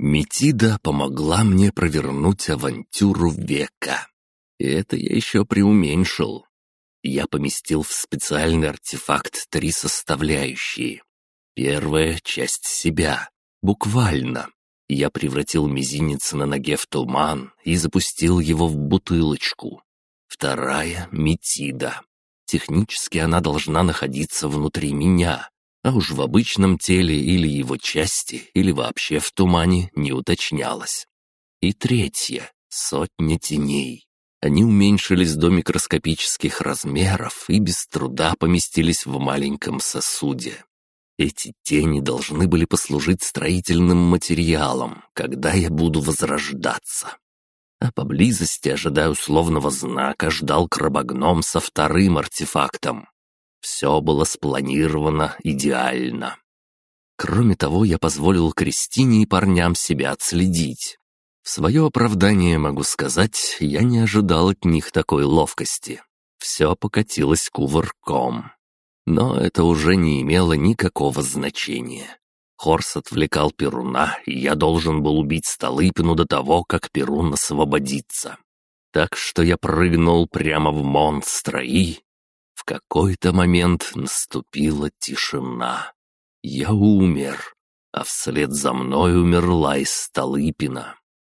Метида помогла мне провернуть авантюру века. И это я еще преуменьшил. Я поместил в специальный артефакт 3 составляющие. Первая — часть себя. Буквально. Я превратил мизинец на ноге в туман и запустил его в бутылочку. Вторая — Метида. Технически она должна находиться внутри меня, а уж в обычном теле или его части, или вообще в тумане не уточнялось. И третья — 100 теней. Они уменьшились до микроскопических размеров и без труда поместились в маленьком сосуде. Эти тени должны были послужить строительным материалом, когда я буду возрождаться. А поблизости, ожидая условного знака, ждал крабогном со 2-м артефактом. Все было спланировано идеально. Кроме того, я позволил Кристине и парням себя отследить. В свое оправдание могу сказать, я не ожидал от них такой ловкости. Все покатилось кувырком. Но это уже не имело никакого значения. Хорс отвлекал Перуна, и я должен был убить Столыпину до того, как Перун освободится. Так что я прыгнул прямо в монстра, и... В какой-то момент наступила тишина. Я умер, а вслед за мной умерла и Столыпина.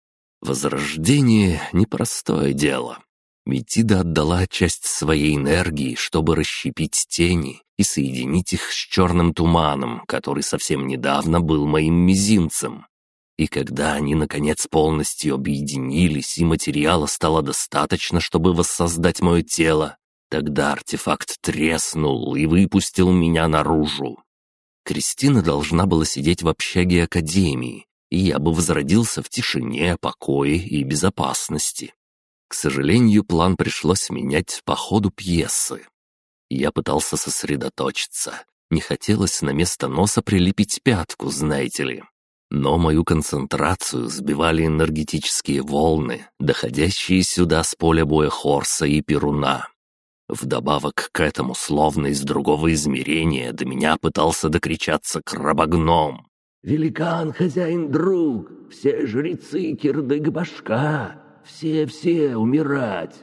Возрождение — непростое дело. Метида отдала часть своей энергии, чтобы расщепить тени и соединить их с черным туманом, который совсем недавно был моим мизинцем. И когда они, наконец, полностью объединились, и материала стало достаточно, чтобы воссоздать мое тело, тогда артефакт треснул и выпустил меня наружу. Кристина должна была сидеть в общаге Академии, и я бы возродился в тишине, покое и безопасности. К сожалению, план пришлось менять по ходу пьесы. Я пытался сосредоточиться. Не хотелось на место носа прилепить пятку, знаете ли. Но мою концентрацию сбивали энергетические волны, доходящие сюда с поля боя Хорса и Перуна. Вдобавок к этому, словно из другого измерения, до меня пытался докричаться крабогном. «Великан, хозяин, друг, все жрецы кирдык-башка, все умирать!»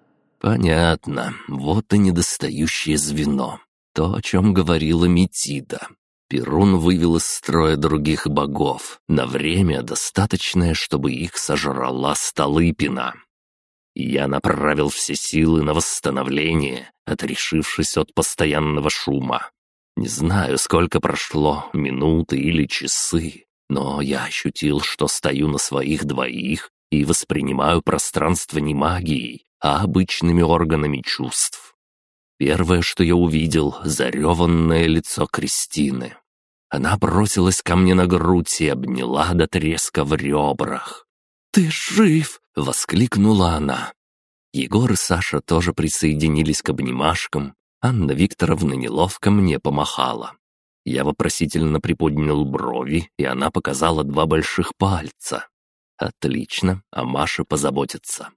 Понятно, вот и недостающее звено. То, о чем говорила Метида. Перун вывел из строя других богов, на время достаточное, чтобы их сожрала Столыпина. Я направил все силы на восстановление, отрешившись от постоянного шума. Не знаю, сколько прошло, минуты или часы, но я ощутил, что стою на своих двоих и воспринимаю пространство не магией, а обычными органами чувств. Первое, что я увидел — зареванное лицо Кристины. Она бросилась ко мне на грудь и обняла до треска в ребрах. «Ты жив!» — воскликнула она. Егор и Саша тоже присоединились к обнимашкам. Анна Викторовна неловко мне помахала. Я вопросительно приподнял брови, и она показала 2 больших пальца. Отлично, о Маше позаботится.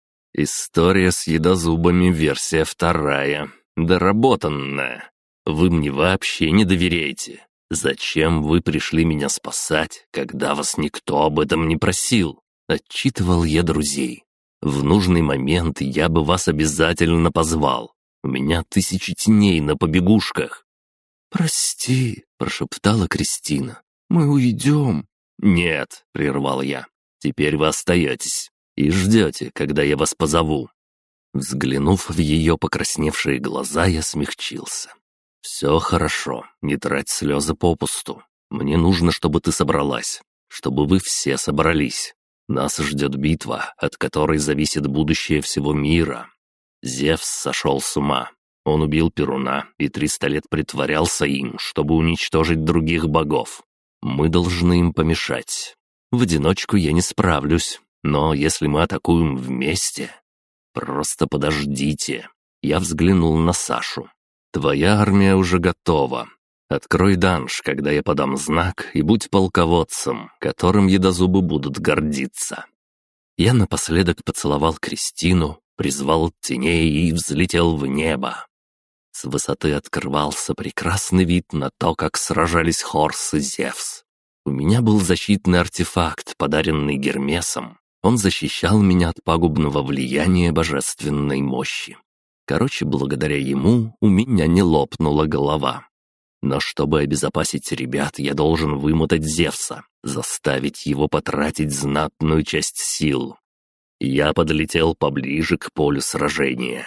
История с едозубами, версия 2. Доработанная. Вы мне вообще не доверяете. Зачем вы пришли меня спасать, когда вас никто об этом не просил? Отчитывал я друзей. В нужный момент я бы вас обязательно позвал. У меня 1000 теней на побегушках». «Прости», — прошептала Кристина. «Мы уйдем». «Нет», — прервал я. «Теперь вы остаетесь и ждете, когда я вас позову». Взглянув в ее покрасневшие глаза, я смягчился. «Все хорошо, не трать слезы попусту. Мне нужно, чтобы ты собралась, чтобы вы все собрались. Нас ждет битва, от которой зависит будущее всего мира. Зевс сошел с ума. Он убил Перуна и 300 лет притворялся им, чтобы уничтожить других богов. Мы должны им помешать. В одиночку я не справлюсь, но если мы атакуем вместе... Просто подождите». Я взглянул на Сашу. «Твоя армия уже готова. Открой данж, когда я подам знак, и будь полководцем, которым едозубы будут гордиться». Я напоследок поцеловал Кристину, призвал теней и взлетел в небо. С высоты открывался прекрасный вид на то, как сражались Хорс и Зевс. У меня был защитный артефакт, подаренный Гермесом. Он защищал меня от пагубного влияния божественной мощи. Короче, благодаря ему у меня не лопнула голова. Но чтобы обезопасить ребят, я должен вымотать Зевса, заставить его потратить знатную часть сил. Я подлетел поближе к полю сражения.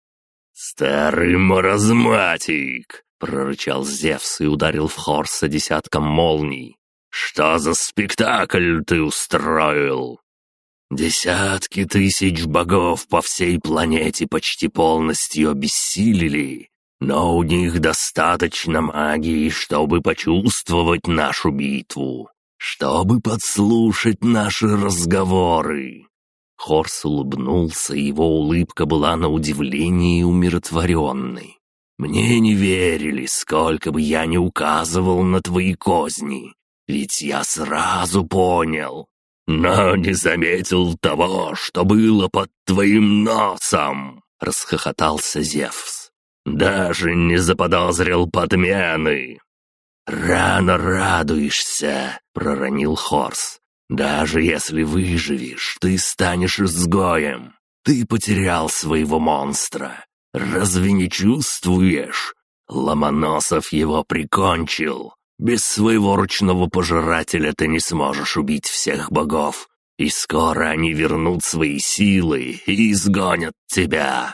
«Старый маразматик!» — прорычал Зевс и ударил в Хорса десятком молний. «Что за спектакль ты устроил?» «Десятки тысяч богов по всей планете почти полностью обессилели, но у них достаточно магии, чтобы почувствовать нашу битву, чтобы подслушать наши разговоры». Хорс улыбнулся, и его улыбка была на удивление умиротворенной. «Мне не верили, сколько бы я ни указывал на твои козни, ведь я сразу понял, но не заметил того, что было под твоим носом», — расхохотался Зевс. «Даже не заподозрил подмены». «Рано радуешься», — проронил Хорс. «Даже если выживешь, ты станешь изгоем. Ты потерял своего монстра. Разве не чувствуешь? Ломоносов его прикончил. Без своего ручного пожирателя ты не сможешь убить всех богов, и скоро они вернут свои силы и изгонят тебя».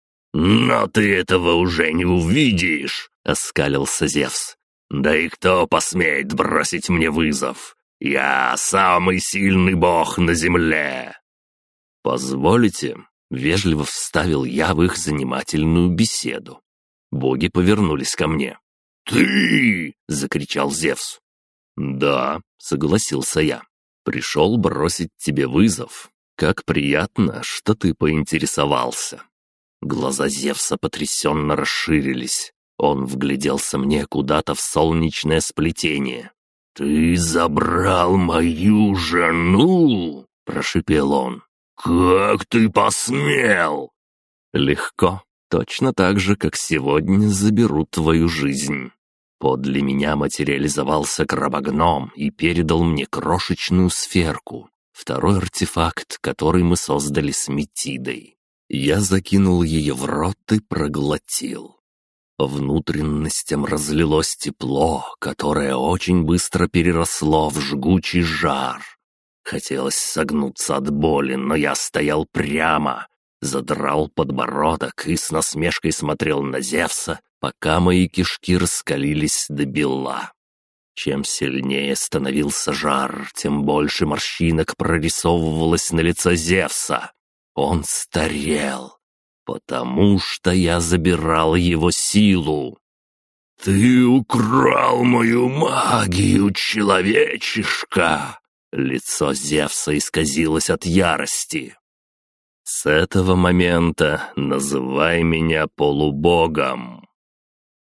«Но ты этого уже не увидишь», — оскалился Зевс. «Да и кто посмеет бросить мне вызов? Я самый сильный бог на земле!» «Позволите?» — вежливо вставил я в их занимательную беседу. Боги повернулись ко мне. «Ты!» — закричал Зевс. «Да», — согласился я. «Пришел бросить тебе вызов. Как приятно, что ты поинтересовался». Глаза Зевса потрясенно расширились. Он вгляделся мне куда-то в солнечное сплетение. «Ты забрал мою жену?» — прошипел он. «Как ты посмел?» «Легко. Точно так же, как сегодня заберу твою жизнь». Подле меня материализовался крабогном и передал мне крошечную сферку, второй артефакт, который мы создали с Метидой. Я закинул ее в рот и проглотил. По внутренностям разлилось тепло, которое очень быстро переросло в жгучий жар. Хотелось согнуться от боли, но я стоял прямо, задрал подбородок и с насмешкой смотрел на Зевса, пока мои кишки раскалились до бела. Чем сильнее становился жар, тем больше морщинок прорисовывалось на лице Зевса. Он старел, потому что я забирал его силу. «Ты украл мою магию, человечишка!» Лицо Зевса исказилось от ярости. «С этого момента называй меня полубогом».